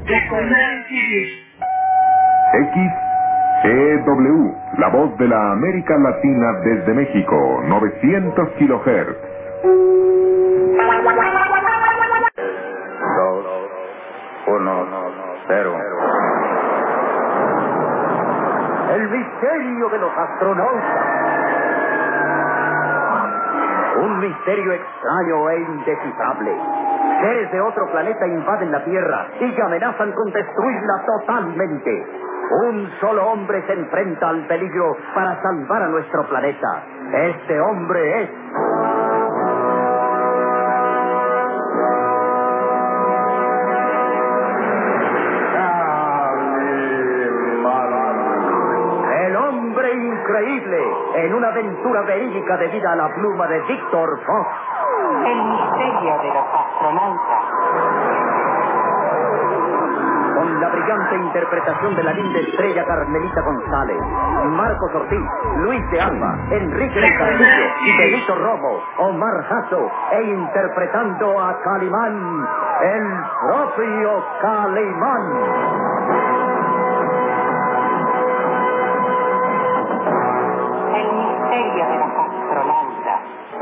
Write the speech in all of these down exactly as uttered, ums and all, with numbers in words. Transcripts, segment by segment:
X E W, la voz de la América Latina desde México, novecientos kilohertz. Dos, uno, cero. El misterio de los astronautas. Un misterio extraño e indescifrable. Seres de otro planeta invaden la Tierra y amenazan con destruirla totalmente. Un solo hombre se enfrenta al peligro para salvar a nuestro planeta. Este hombre es... El hombre increíble, en una aventura verídica debida a la pluma de Víctor Fox. El misterio de los astronautas. Con la brillante interpretación de la linda estrella Carmelita González, Marcos Ortiz, Luis de Alba, Enrique del Castillo, Benito Romo, Omar Jasso, e interpretando a Calimán, el propio Calimán. El misterio de los astronautas.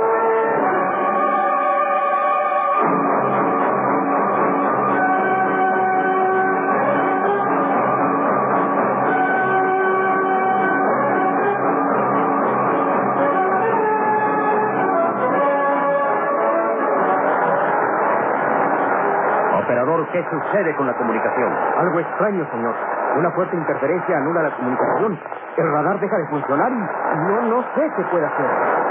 Operador, ¿qué sucede con la comunicación? Algo extraño, señor. Una fuerte interferencia anula la comunicación. El radar deja de funcionar y no, no sé qué puede hacer.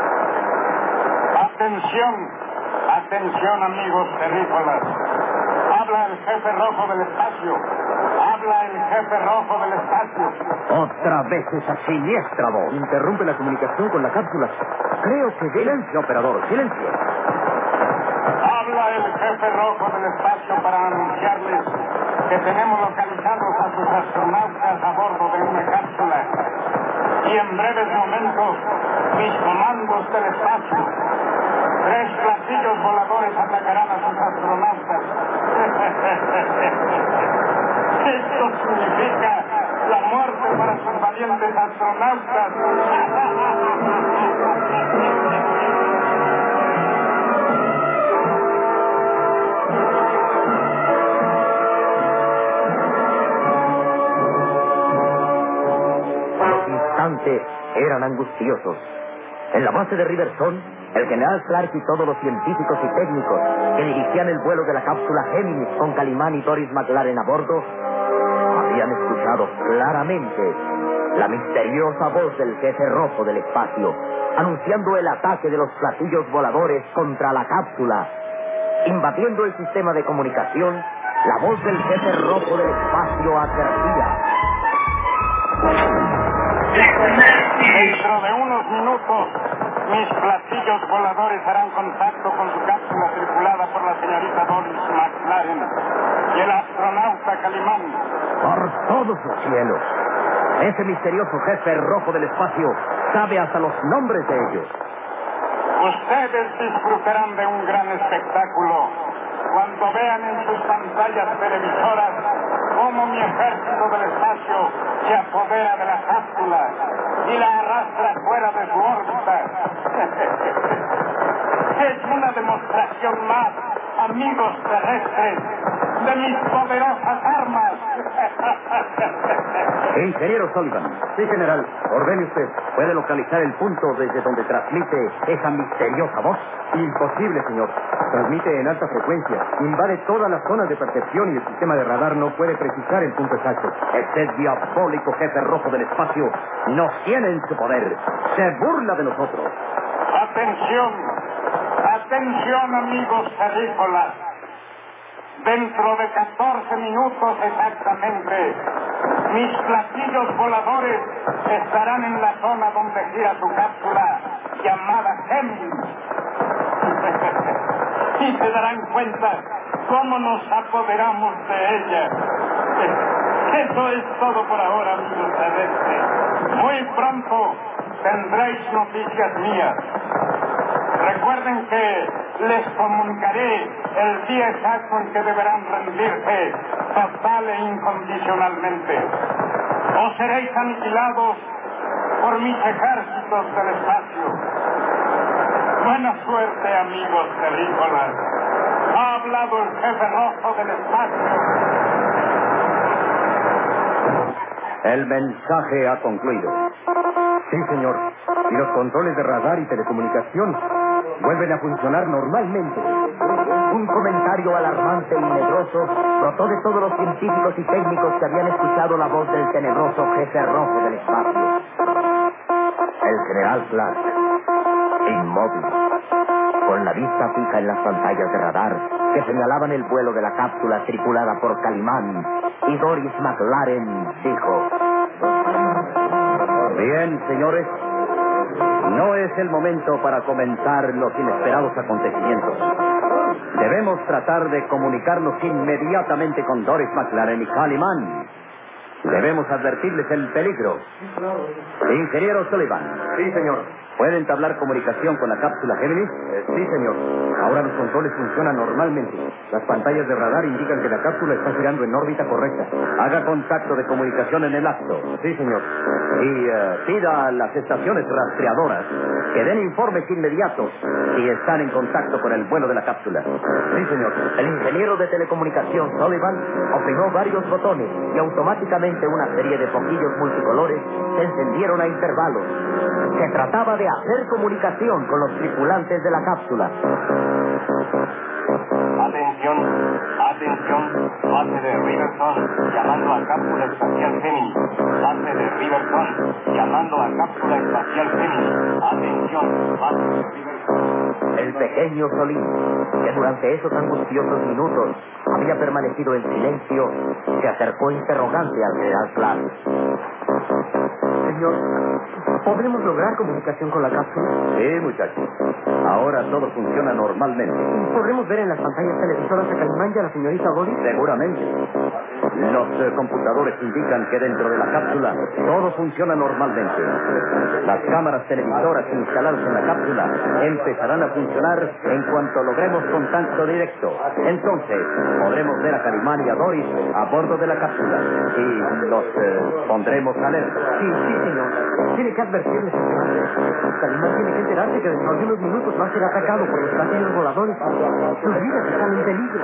Atención, atención amigos terrícolas. Habla el jefe rojo del espacio. Habla el jefe rojo del espacio. Otra vez esa siniestra voz. Interrumpe la comunicación con la cápsula. Creo que... Silencio, operador, silencio. Habla el jefe rojo del espacio para anunciarles que tenemos localizados a sus astronautas a bordo de una cápsula. Y en breves momentos, mis comandos del espacio, tres platillos voladores atacarán a sus astronautas. Esto significa la muerte para sus valientes astronautas. Eran angustiosos. En la base de Riverson, el general Clark y todos los científicos y técnicos que dirigían el vuelo de la cápsula Géminis con Calimán y Doris McLaren a bordo habían escuchado claramente la misteriosa voz del jefe rojo del espacio anunciando el ataque de los platillos voladores contra la cápsula. Invadiendo el sistema de comunicación, la voz del jefe rojo del espacio advertía: Dentro de unos minutos, mis platillos voladores harán contacto con su cápsula tripulada por la señorita Doris McLaren y el astronauta Calimán. Por todos los cielos, ese misterioso jefe rojo del espacio sabe hasta los nombres de ellos. Ustedes disfrutarán de un gran espectáculo cuando vean en sus pantallas televisoras cómo mi ejército del espacio se apodera de la cápsula y la arrastra fuera de su órbita. Es una demostración más, amigos terrestres, de mis poderosas armas. Ingeniero Sullivan. Sí, general. Ordene usted. ¿Puede localizar el punto desde donde transmite esa misteriosa voz? Imposible, señor. Transmite en alta frecuencia. Invade todas las zonas de percepción y el sistema de radar no puede precisar el punto exacto. Este diabólico jefe rojo del espacio nos tiene en su poder. Se burla de nosotros. Atención. Atención, amigos terrícolas. Dentro de catorce minutos exactamente, mis platillos voladores estarán en la zona donde gira su cápsula llamada Géminis. Y se darán cuenta cómo nos apoderamos de ella. Eso es todo por ahora, amigos terrestres. Muy pronto tendréis noticias mías. Recuerden que les comunicaré el día exacto en que deberán rendirse total e incondicionalmente. O seréis aniquilados por mis ejércitos del espacio. Buena suerte, amigos terrícolas. Ha hablado el jefe rojo del espacio. El mensaje ha concluido. Sí, señor. Y los controles de radar y telecomunicación vuelven a funcionar normalmente. Un comentario alarmante y medroso brotó de todos los científicos y técnicos que habían escuchado la voz del tenebroso jefe rojo del espacio. El general Clark, inmóvil, con la vista fija en las pantallas de radar que señalaban el vuelo de la cápsula tripulada por Calimán, y Doris McLaren dijo: Bien, señores, no es el momento para comenzar los inesperados acontecimientos. Debemos tratar de comunicarnos inmediatamente con Doris McLaren y Calimán. Debemos advertirles el peligro. Ingeniero Sullivan. Sí, señor. ¿Puede entablar comunicación con la cápsula Géminis? Eh, sí, señor. Ahora los controles funcionan normalmente. Las pantallas de radar indican que la cápsula está girando en órbita correcta. Haga contacto de comunicación en el acto. Sí, señor. Y uh, pida a las estaciones rastreadoras que den informes inmediatos si están en contacto con el vuelo de la cápsula. Sí, señor. El ingeniero de telecomunicación Sullivan oprimió varios botones y automáticamente una serie de foquillos multicolores se encendieron a intervalos. Se trataba de hacer comunicación con los tripulantes de la cápsula. Atención, atención, base de Riverson, llamando a cápsula espacial Géminis. Base de Riverson, llamando a cápsula espacial Géminis. Atención, base de Riverson. El pequeño Solís, que durante esos angustiosos minutos había permanecido en silencio, se acercó interrogante al general Clark. Señor, ¿podremos lograr comunicación con la cápsula? Sí, muchachos. Ahora todo funciona normalmente. ¿Podremos ver en las pantallas televisoras a Calimán y a la señorita Doris? Seguramente. Los eh, computadores indican que dentro de la cápsula todo funciona normalmente. Las cámaras televisoras instaladas en la cápsula empezarán a funcionar en cuanto logremos contacto directo. Entonces, podremos ver a Calimán y a Doris a bordo de la cápsula y los eh, pondremos alerta. Sí, sí, señor. Tiene que advertirles a Calimán tiene que enterarse que dentro de unos minutos va a ser atacado por los platillos voladores. Sus vidas están en peligro.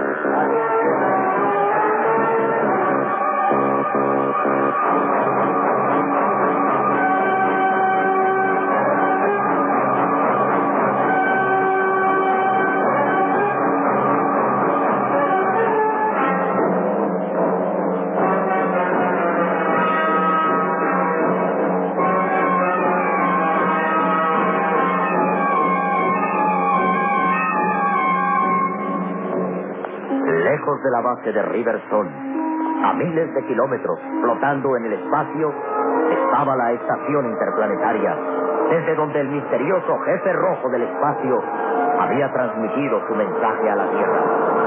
Lejos de la base de Riverson, a miles de kilómetros, flotando en el espacio, estaba la estación interplanetaria, desde donde el misterioso jefe rojo del espacio había transmitido su mensaje a la Tierra.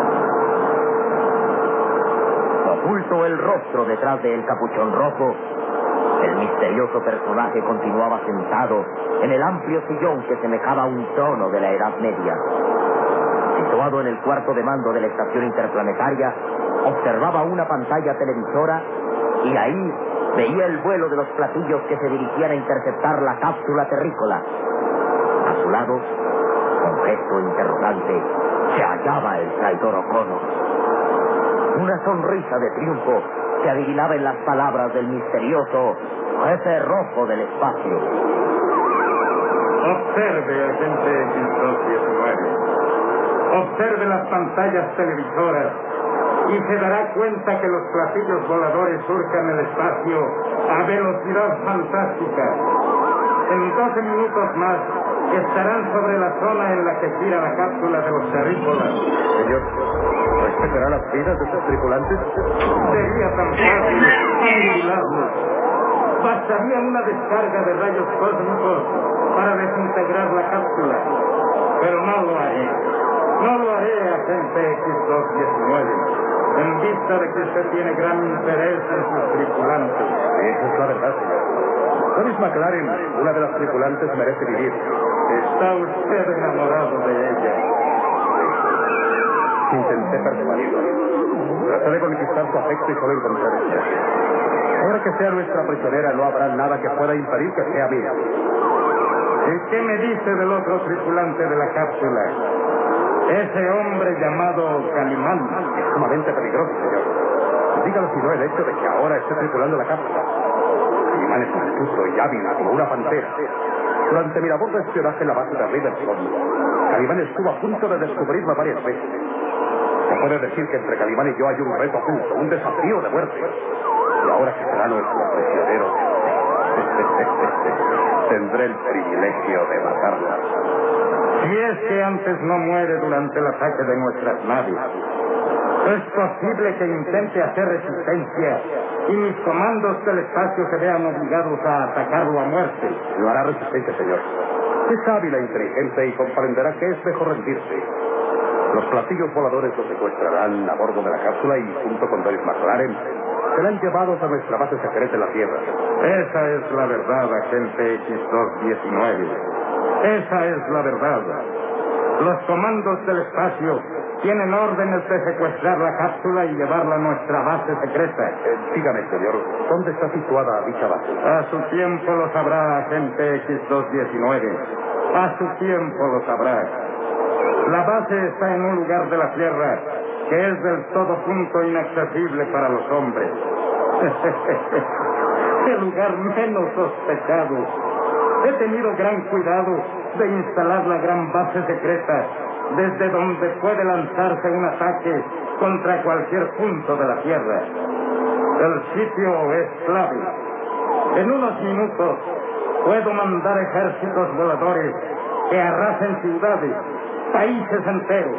Oculto el rostro detrás del capuchón rojo, el misterioso personaje continuaba sentado en el amplio sillón que semejaba un trono de la Edad Media. Situado en el cuarto de mando de la estación interplanetaria, observaba una pantalla televisora y ahí veía el vuelo de los platillos que se dirigían a interceptar la cápsula terrícola. A su lado, con gesto interrogante, se hallaba el traidor O'Connor. Una sonrisa de triunfo se adivinaba en las palabras del misterioso jefe rojo del espacio. Observe, agente X dos diecinueve. Observe las pantallas televisoras y se dará cuenta que los platillos voladores surcan el espacio a velocidad fantástica. En doce minutos más estarán sobre la zona en la que gira la cápsula de los terrícolas. Señor, ¿respetará las vidas de estos tripulantes? Sería tan fácil aniquilarlos. Bastaría una descarga de rayos cósmicos para desintegrar la cápsula. Pero no lo haré. No lo haré, agente X dos diecinueve, en vista de que usted tiene gran interés en sus tripulantes. Esa es la verdad, señor. Doris McLaren, una de las tripulantes, merece vivir. Está usted enamorado de ella. Intenté persuadirlo. Traté de conquistar su afecto y solo encontré desprecio. Ahora que sea nuestra prisionera, no habrá nada que pueda impedir que sea mía. ¿Y qué me dice del otro tripulante de la cápsula? Ese hombre llamado Calimán. Es sumamente peligroso, señor. Dígalo si no el hecho de que ahora esté tripulando la cápsula. Calimán es astuto y hábil como una pantera. Durante mi labor de espionaje en la base de Riverson, Calimán estuvo a punto de descubrirme varias veces. Se puede decir que entre Calimán y yo hay un reto oculto, un desafío de muerte. Y ahora que será nuestro prisionero, tendré el privilegio de matarla. Si es que antes no muere durante el ataque de nuestras naves, es posible que intente hacer resistencia y mis comandos del espacio se vean obligados a atacarlo a muerte. No hará resistencia, señor. Es hábil e inteligente y comprenderá que es mejor rendirse. Los platillos voladores lo secuestrarán a bordo de la cápsula y, junto con Doris McLaren, serán llevados a nuestra base secreta en la Tierra. Esa es la verdad, agente X dos diecinueve. Esa es la verdad. Los comandos del espacio tienen órdenes de secuestrar la cápsula y llevarla a nuestra base secreta. Eh, dígame, señor, ¿dónde está situada dicha base? A su tiempo lo sabrá, agente X dos diecinueve. A su tiempo lo sabrá. La base está en un lugar de la Tierra que es del todo punto inaccesible para los hombres. ¡Qué lugar menos sospechado! He tenido gran cuidado de instalar la gran base secreta desde donde puede lanzarse un ataque contra cualquier punto de la Tierra. El sitio es clave. En unos minutos puedo mandar ejércitos voladores que arrasen ciudades, países enteros.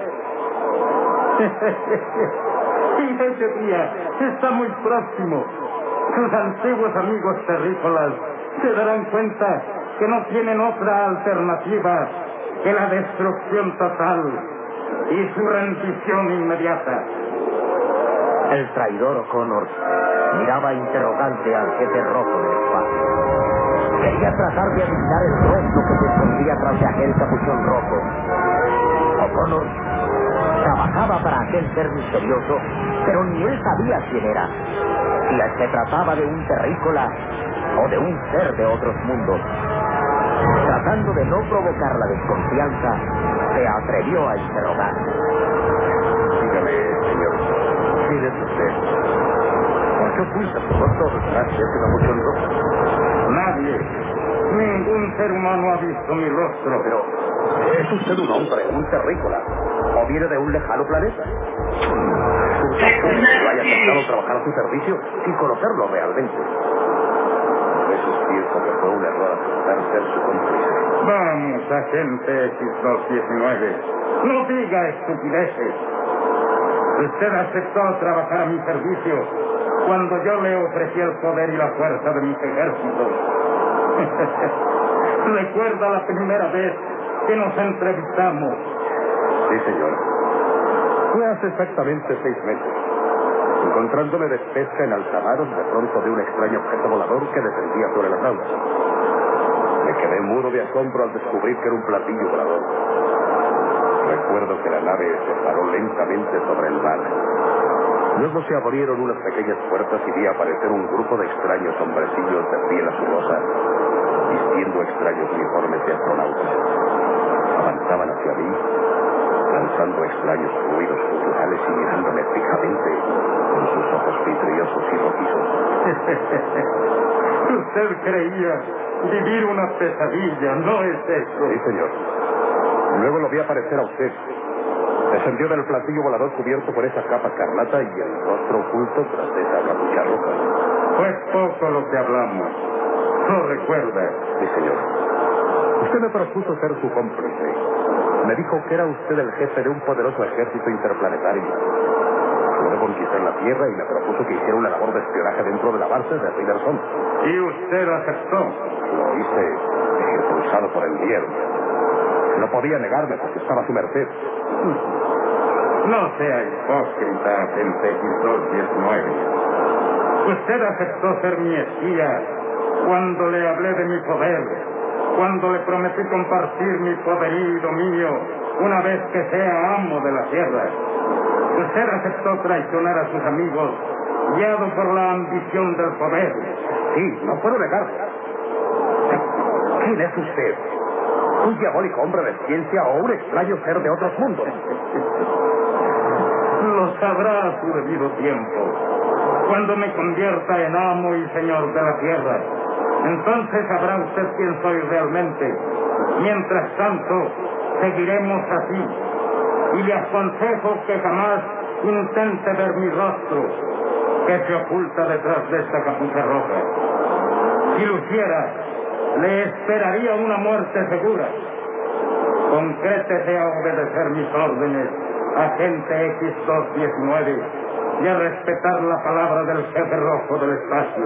Y ese día está muy próximo. Sus antiguos amigos terrícolas se darán cuenta que no tienen otra alternativa que la destrucción total y su rendición inmediata. El traidor O'Connor miraba interrogante al jefe rojo del espacio. Quería tratar de adivinar el rostro que se escondía tras de aquel capuchón rojo. O'Connor trabajaba para aquel ser misterioso, pero ni él sabía quién era. Si se trataba de un terrícola o de un ser de otros mundos. Tratando de no provocar la desconfianza, se atrevió a interrogar. Dígame, señor, ¿quién es usted? ¿Por qué oculta su rostro detrás de ese capuchón rojo? Nadie, ningún ser humano ha visto mi rostro. Pero, ¿es usted un hombre, un terrícola? ¿O viene de un lejano planeta? ¿Usted lo haya aceptado trabajar a su servicio sin conocerlo realmente? Eso es cierto que fue un error aceptar ser su cómplice. Vamos, agente X dos diecinueve. No diga estupideces. Usted aceptó trabajar a mi servicio cuando yo le ofrecí el poder y la fuerza de mis ejércitos. ¿Recuerda la primera vez que nos entrevistamos? Sí, señor. Fue hace exactamente seis meses. Encontrándome de pesca en alta mar, de pronto de un extraño objeto volador que descendía sobre las aguas. Me quedé mudo de asombro al descubrir que era un platillo volador. Recuerdo que la nave se paró lentamente sobre el mar. Luego se abrieron unas pequeñas puertas y vi aparecer un grupo de extraños hombrecillos de piel azulosa, vistiendo extraños uniformes de astronautas. Avanzaban hacia mí, lanzando extraños ruidos culturales y mirándome fijamente con sus ojos vidriosos y rojizos. Usted creía vivir una pesadilla, ¿no es eso? Sí, señor. Luego lo vi aparecer a usted. Descendió del platillo volador cubierto por esa capa escarlata y el rostro oculto tras esa capucha roja. Fue poco lo que hablamos. ¿No recuerda? Sí, señor. Usted me propuso ser su cómplice. Me dijo que era usted el jefe de un poderoso ejército interplanetario. Pude conquistar la Tierra y me propuso que hiciera una labor de espionaje dentro de la base de Riverson. ¿Y usted aceptó? Lo hice impulsado por el miedo. No podía negarme porque estaba a su merced. No sea hipócrita, agente X dos diecinueve. Usted aceptó ser mi espía cuando le hablé de mi poder, cuando le prometí compartir mi poderío y dominio una vez que sea amo de la tierra. Usted aceptó traicionar a sus amigos, guiado por la ambición del poder. Sí, no puedo negarlo. ¿Quién es usted? ¿Un diabólico hombre de ciencia o un extraño ser de otros mundos? Lo sabrá a su debido tiempo, cuando me convierta en amo y señor de la tierra. Entonces sabrá usted quién soy realmente. Mientras tanto, seguiremos así. Y le aconsejo que jamás intente ver mi rostro, que se oculta detrás de esta capucha roja. Si lo hiciera, le esperaría una muerte segura. Concrétese a obedecer mis órdenes, agente equis doscientos diecinueve, y a respetar la palabra del jefe rojo del espacio.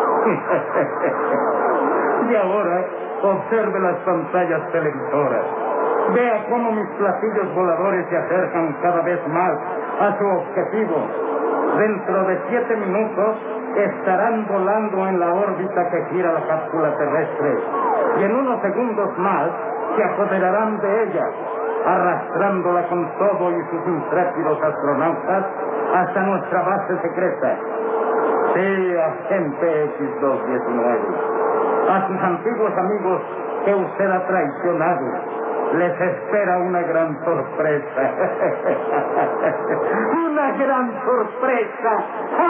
Y ahora, observe las pantallas televisoras. Vea cómo mis platillos voladores se acercan cada vez más a su objetivo. Dentro de siete minutos estarán volando en la órbita que gira la cápsula terrestre. Y en unos segundos más se apoderarán de ella, arrastrándola con todo y sus intrépidos astronautas hasta nuestra base secreta. Sí, agente equis doscientos diecinueve. A sus antiguos amigos que usted ha traicionado les espera una gran sorpresa. ¡Una gran sorpresa!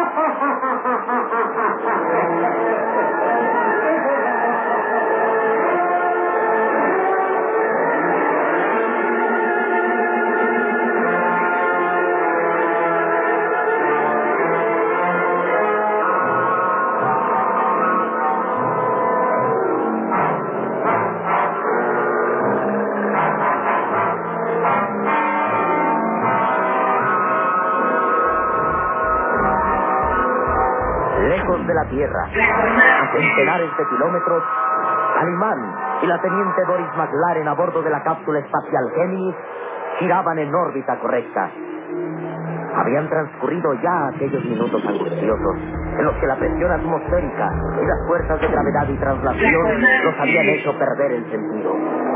Lejos de la Tierra, a centenares de kilómetros, Calimán y la teniente Doris McLaren a bordo de la cápsula espacial Géminis giraban en órbita correcta. Habían transcurrido ya aquellos minutos angustiosos en los que la presión atmosférica y las fuerzas de gravedad y traslación los habían hecho perder el sentido.